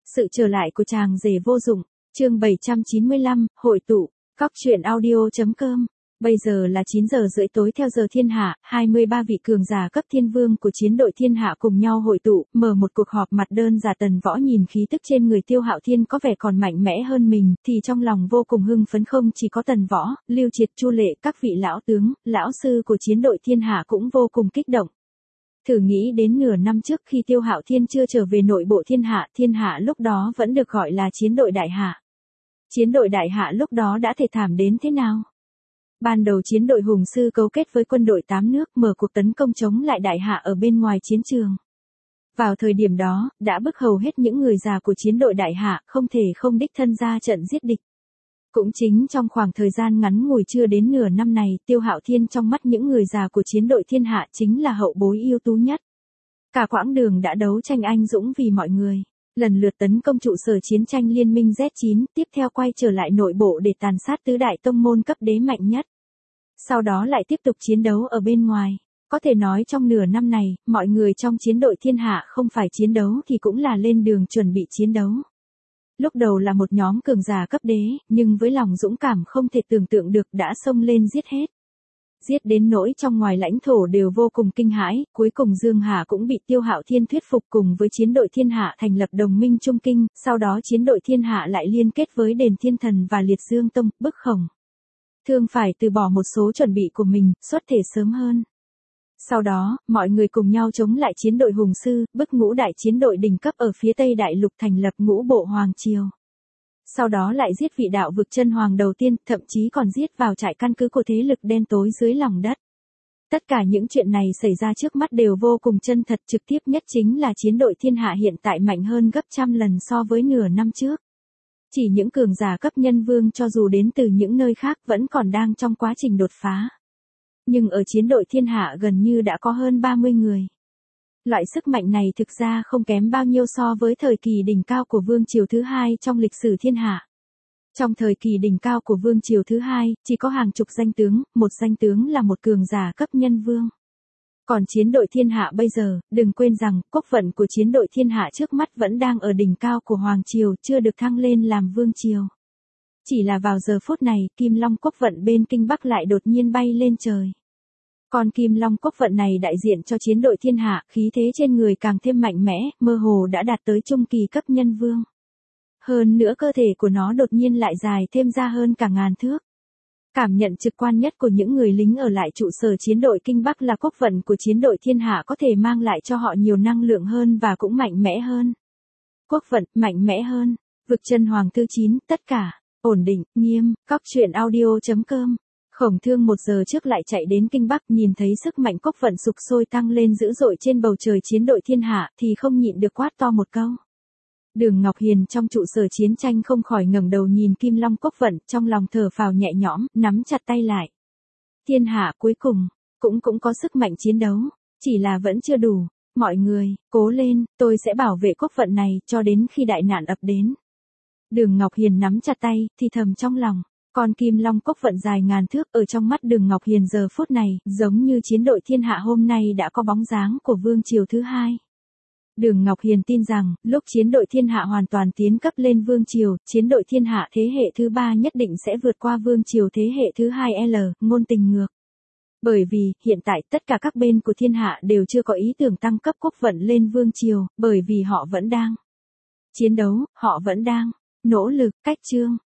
Sự trở lại của chàng rể vô dụng, chương 795, hội tụ, Cóc truyện audio.com. Bây giờ là 9 giờ rưỡi tối theo giờ thiên hạ, 23 vị cường giả cấp thiên vương của chiến đội thiên hạ cùng nhau hội tụ, mở một cuộc họp mặt đơn giả. Tần Võ nhìn khí tức trên người Tiêu Hạo Thiên có vẻ còn mạnh mẽ hơn mình, thì trong lòng vô cùng hưng phấn. Không chỉ có Tần Võ, Lưu Triệt, Chu Lệ, các vị lão tướng, lão sư của chiến đội thiên hạ cũng vô cùng kích động. Thử nghĩ đến nửa năm trước khi Tiêu Hạo Thiên chưa trở về nội bộ thiên hạ lúc đó vẫn được gọi là chiến đội đại hạ. Chiến đội đại hạ lúc đó đã thể thảm đến thế nào? Ban đầu chiến đội hùng sư cấu kết với quân đội 8 nước mở cuộc tấn công chống lại đại hạ ở bên ngoài chiến trường. Vào thời điểm đó, đã bức hầu hết những người già của chiến đội đại hạ, không thể không đích thân ra trận giết địch. Cũng chính trong khoảng thời gian ngắn ngủi chưa đến nửa năm này, Tiêu Hạo Thiên trong mắt những người già của chiến đội thiên hạ chính là hậu bối ưu tú nhất. Cả quãng đường đã đấu tranh anh dũng vì mọi người, lần lượt tấn công trụ sở chiến tranh liên minh Z9, tiếp theo quay trở lại nội bộ để tàn sát tứ đại tông môn cấp đế mạnh nhất. Sau đó lại tiếp tục chiến đấu ở bên ngoài. Có thể nói trong nửa năm này, mọi người trong chiến đội thiên hạ không phải chiến đấu thì cũng là lên đường chuẩn bị chiến đấu. Lúc đầu là một nhóm cường giả cấp đế, nhưng với lòng dũng cảm không thể tưởng tượng được đã xông lên giết hết. Giết đến nỗi trong ngoài lãnh thổ đều vô cùng kinh hãi, cuối cùng Dương Hà cũng bị Tiêu Hạo Thiên thuyết phục cùng với chiến đội thiên hạ thành lập đồng minh Trung Kinh, sau đó chiến đội thiên hạ lại liên kết với Đền Thiên Thần và Liệt Dương Tông, bức Khổng Thương phải từ bỏ một số chuẩn bị của mình, xuất thể sớm hơn. Sau đó, mọi người cùng nhau chống lại chiến đội hùng sư, bức ngũ đại chiến đội đỉnh cấp ở phía Tây Đại Lục thành lập ngũ bộ Hoàng Triều. Sau đó lại giết vị đạo vực chân hoàng đầu tiên, thậm chí còn giết vào trại căn cứ của thế lực đen tối dưới lòng đất. Tất cả những chuyện này xảy ra trước mắt đều vô cùng chân thật, trực tiếp nhất chính là chiến đội thiên hạ hiện tại mạnh hơn gấp trăm lần so với nửa năm trước. Chỉ những cường giả cấp nhân vương cho dù đến từ những nơi khác vẫn còn đang trong quá trình đột phá. Nhưng ở chiến đội thiên hạ gần như đã có hơn 30 người. Loại sức mạnh này thực ra không kém bao nhiêu so với thời kỳ đỉnh cao của Vương Triều thứ hai trong lịch sử thiên hạ. Trong thời kỳ đỉnh cao của Vương Triều thứ hai, chỉ có hàng chục danh tướng, một danh tướng là một cường giả cấp nhân vương. Còn chiến đội thiên hạ bây giờ, đừng quên rằng, quốc vận của chiến đội thiên hạ trước mắt vẫn đang ở đỉnh cao của Hoàng Triều, chưa được thăng lên làm Vương Triều. Chỉ là vào giờ phút này, Kim Long quốc vận bên Kinh Bắc lại đột nhiên bay lên trời. Còn Kim Long quốc vận này đại diện cho chiến đội thiên hạ, khí thế trên người càng thêm mạnh mẽ, mơ hồ đã đạt tới trung kỳ cấp nhân vương. Hơn nữa cơ thể của nó đột nhiên lại dài thêm ra hơn cả ngàn thước. Cảm nhận trực quan nhất của những người lính ở lại trụ sở chiến đội Kinh Bắc là quốc vận của chiến đội thiên hạ có thể mang lại cho họ nhiều năng lượng hơn và cũng mạnh mẽ hơn. Quốc vận, mạnh mẽ hơn, vực chân hoàng thứ 9, tất cả, ổn định, nghiêm, Cóc truyện audio.com. Khổng Thương 1 giờ trước lại chạy đến Kinh Bắc, nhìn thấy sức mạnh quốc vận sục sôi tăng lên dữ dội trên bầu trời chiến đội thiên hạ thì không nhịn được quát to một câu. Đường Ngọc Hiền trong trụ sở chiến tranh không khỏi ngẩng đầu nhìn Kim Long quốc vận, trong lòng thở phào nhẹ nhõm, nắm chặt tay lại. Thiên hạ cuối cùng, cũng có sức mạnh chiến đấu, chỉ là vẫn chưa đủ. Mọi người, cố lên, tôi sẽ bảo vệ quốc vận này cho đến khi đại nạn ập đến. Đường Ngọc Hiền nắm chặt tay, thì thầm trong lòng. Con Kim Long quốc vận dài ngàn thước ở trong mắt Đường Ngọc Hiền giờ phút này, giống như chiến đội thiên hạ hôm nay đã có bóng dáng của Vương Triều thứ hai. Đường Ngọc Hiền tin rằng, lúc chiến đội thiên hạ hoàn toàn tiến cấp lên Vương Triều, chiến đội thiên hạ thế hệ thứ 3 nhất định sẽ vượt qua Vương Triều thế hệ thứ 2 ngôn tình ngược. Bởi vì, hiện tại tất cả các bên của thiên hạ đều chưa có ý tưởng tăng cấp quốc vận lên Vương Triều, bởi vì họ vẫn đang chiến đấu, họ vẫn đang nỗ lực, cách chương.